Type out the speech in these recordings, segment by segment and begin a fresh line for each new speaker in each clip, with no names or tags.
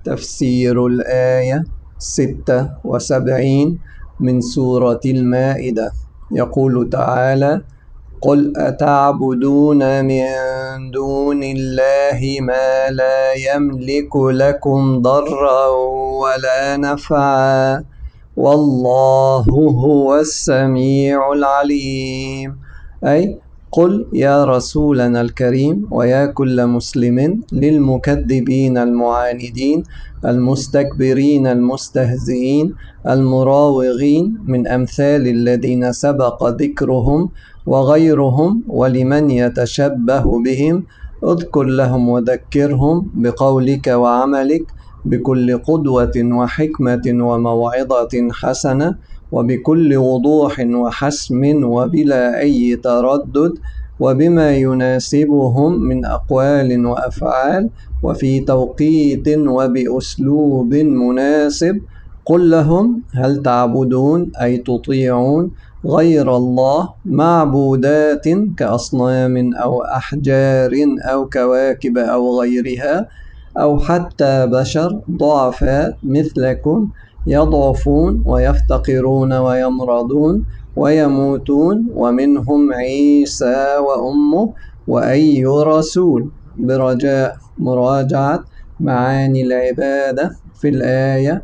تفسير الآية 76 من سورة المائدة. يقول تعالى: قل أتعبدون من دون الله ما لا يملك لكم ضرا ولا نفعا والله هو السميع العليم. أي قل يا رسولنا الكريم ويا كل مسلم للمكذبين المعاندين المستكبرين المستهزئين المراوغين من أمثال الذين سبق ذكرهم وغيرهم ولمن يتشبه بهم، اذكر لهم وذكرهم بقولك وعملك بكل قدوة وحكمة وموعظة حسنة وبكل وضوح وحسم وبلا أي تردد وبما يناسبهم من أقوال وأفعال وفي توقيت وبأسلوب مناسب. قل لهم: هل تعبدون أي تطيعون غير الله معبودات كأصنام أو أحجار أو كواكب أو غيرها، أو حتى بشر ضعفاء مثلكم يضعفون ويفتقرون ويمرضون ويموتون، ومنهم عيسى وأمه وأي رسول، برجاء مراجعة معاني العبادة في الآية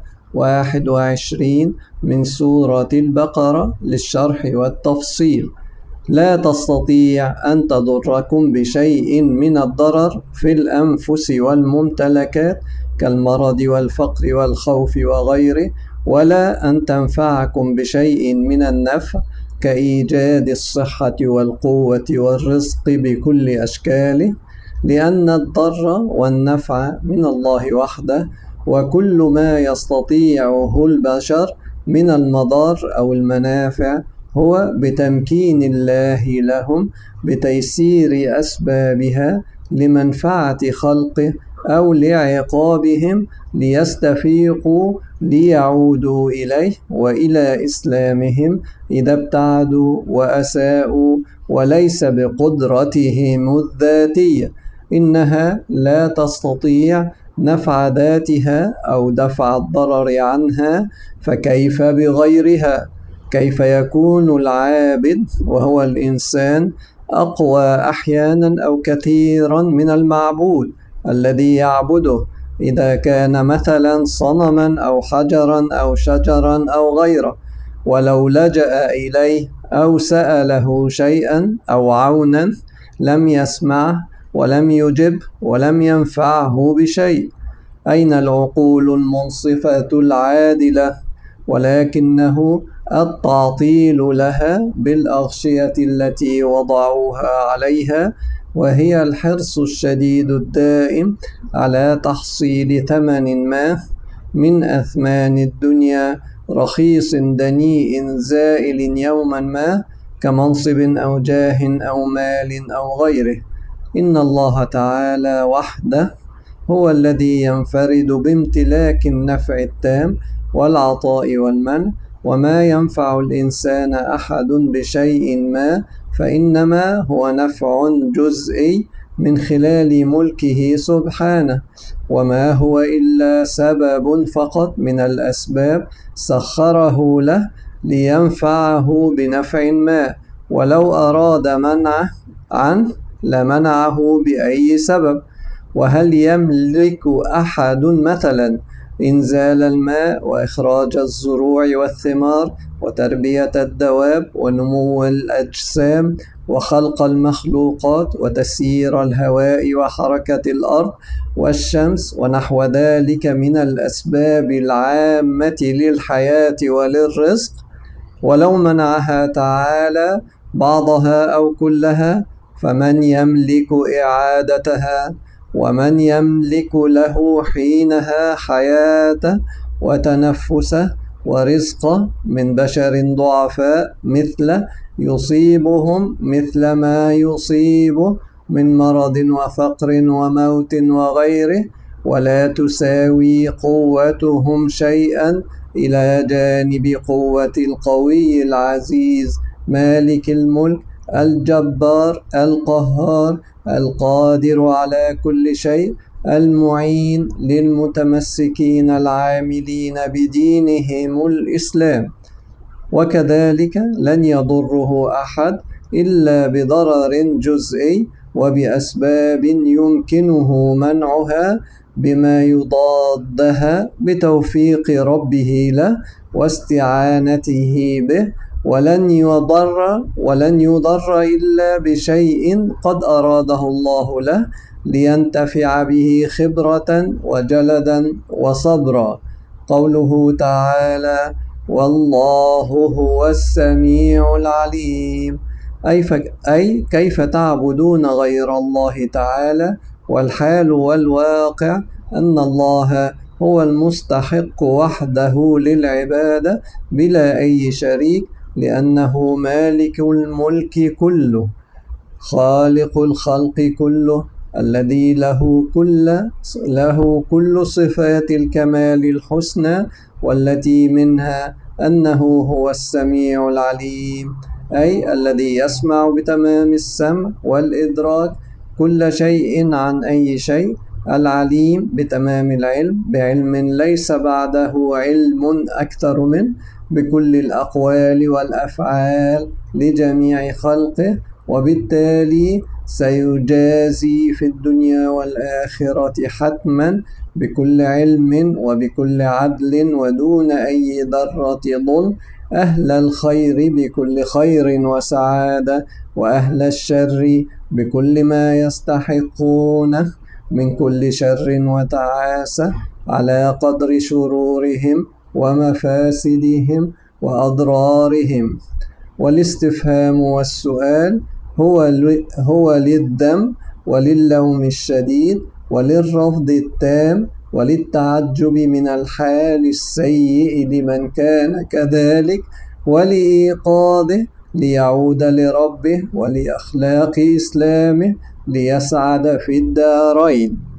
21 من سورة البقرة للشرح والتفصيل. لا تستطيع أن تضركم بشيء من الضرر في الأنفس والممتلكات كالمرض والفقر والخوف وغيره، ولا أن تنفعكم بشيء من النفع كإيجاد الصحة والقوة والرزق بكل أشكاله، لأن الضر والنفع من الله وحده، وكل ما يستطيعه البشر من المضار أو المنافع هو بتمكين الله لهم بتيسير أسبابها لمنفعة خلقه أو لعقابهم ليستفيقوا ليعودوا إليه وإلى إسلامهم إذا ابتعدوا وأساءوا، وليس بقدرتهم الذاتية. إنها لا تستطيع نفع ذاتها أو دفع الضرر عنها، فكيف بغيرها؟ كيف يكون العابد وهو الإنسان أقوى أحيانا أو كثيرا من المعبود الذي يعبده إذا كان مثلا صنما أو حجرا أو شجرا أو غيره، ولو لجأ إليه أو سأله شيئا أو عونا لم يسمعه ولم يجب ولم ينفعه بشيء؟ أين العقول المنصفة العادلة؟ ولكنه التعطيل لها بالأغشية التي وضعوها عليها، وهي الحرص الشديد الدائم على تحصيل ثمن ما من أثمان الدنيا رخيص دنيء زائل يوما ما، كمنصب أو جاه أو مال أو غيره. إن الله تعالى وحده هو الذي ينفرد بامتلاك النفع التام والعطاء والمنع، وما ينفع الإنسان أحد بشيء ما فإنما هو نفع جزئي من خلال ملكه سبحانه، وما هو إلا سبب فقط من الأسباب سخره له لينفعه بنفع ما، ولو أراد منعه عنه لمنعه بأي سبب. وهل يملك أحد مثلا إنزال الماء وإخراج الزروع والثمار وتربية الدواب ونمو الأجسام وخلق المخلوقات وتسيير الهواء وحركة الأرض والشمس ونحو ذلك من الأسباب العامة للحياة وللرزق؟ ولو منعها تعالى بعضها أو كلها فمن يملك إعادتها؟ ومن يملك له حينها حياته وتنفسه ورزقه من بشر ضعفاء مثله يصيبهم مثل ما يصيبه من مرض وفقر وموت وغيره، ولا تساوي قوتهم شيئا إلى جانب قوة القوي العزيز مالك الملك الجبار القهار القادر على كل شيء المعين للمتمسكين العاملين بدينهم الإسلام. وكذلك لن يضره أحد إلا بضرر جزئي وبأسباب يمكنه منعها بما يضادها بتوفيق ربه له واستعانته به، ولن يضر إلا بشيء قد أراده الله له لينتفع به خبرة وجلدا وصبرا. قوله تعالى: والله هو السميع العليم، أي كيف تعبدون غير الله تعالى، والحال والواقع أن الله هو المستحق وحده للعبادة بلا أي شريك، لأنه مالك الملك كله، خالق الخلق كله، الذي له كل صفات الكمال الحسنى، والتي منها أنه هو السميع العليم، أي الذي يسمع بتمام السمع والإدراك كل شيء عن أي شيء، العليم بتمام العلم، بعلم ليس بعده علم أكثر منه، بكل الأقوال والأفعال لجميع خلقه، وبالتالي سيجازي في الدنيا والآخرة حتما بكل علم وبكل عدل ودون أي ذرة ظلم أهل الخير بكل خير وسعادة، وأهل الشر بكل ما يستحقونه من كل شر وتعاسة على قدر شرورهم ومفاسدهم وأضرارهم. والاستفهام والسؤال هو للذم وللوم الشديد وللرفض التام وللتعجب من الحال السيء لمن كان كذلك، ولإيقاظه ليعود لربه ولأخلاق إسلامه ليسعد في الدارين.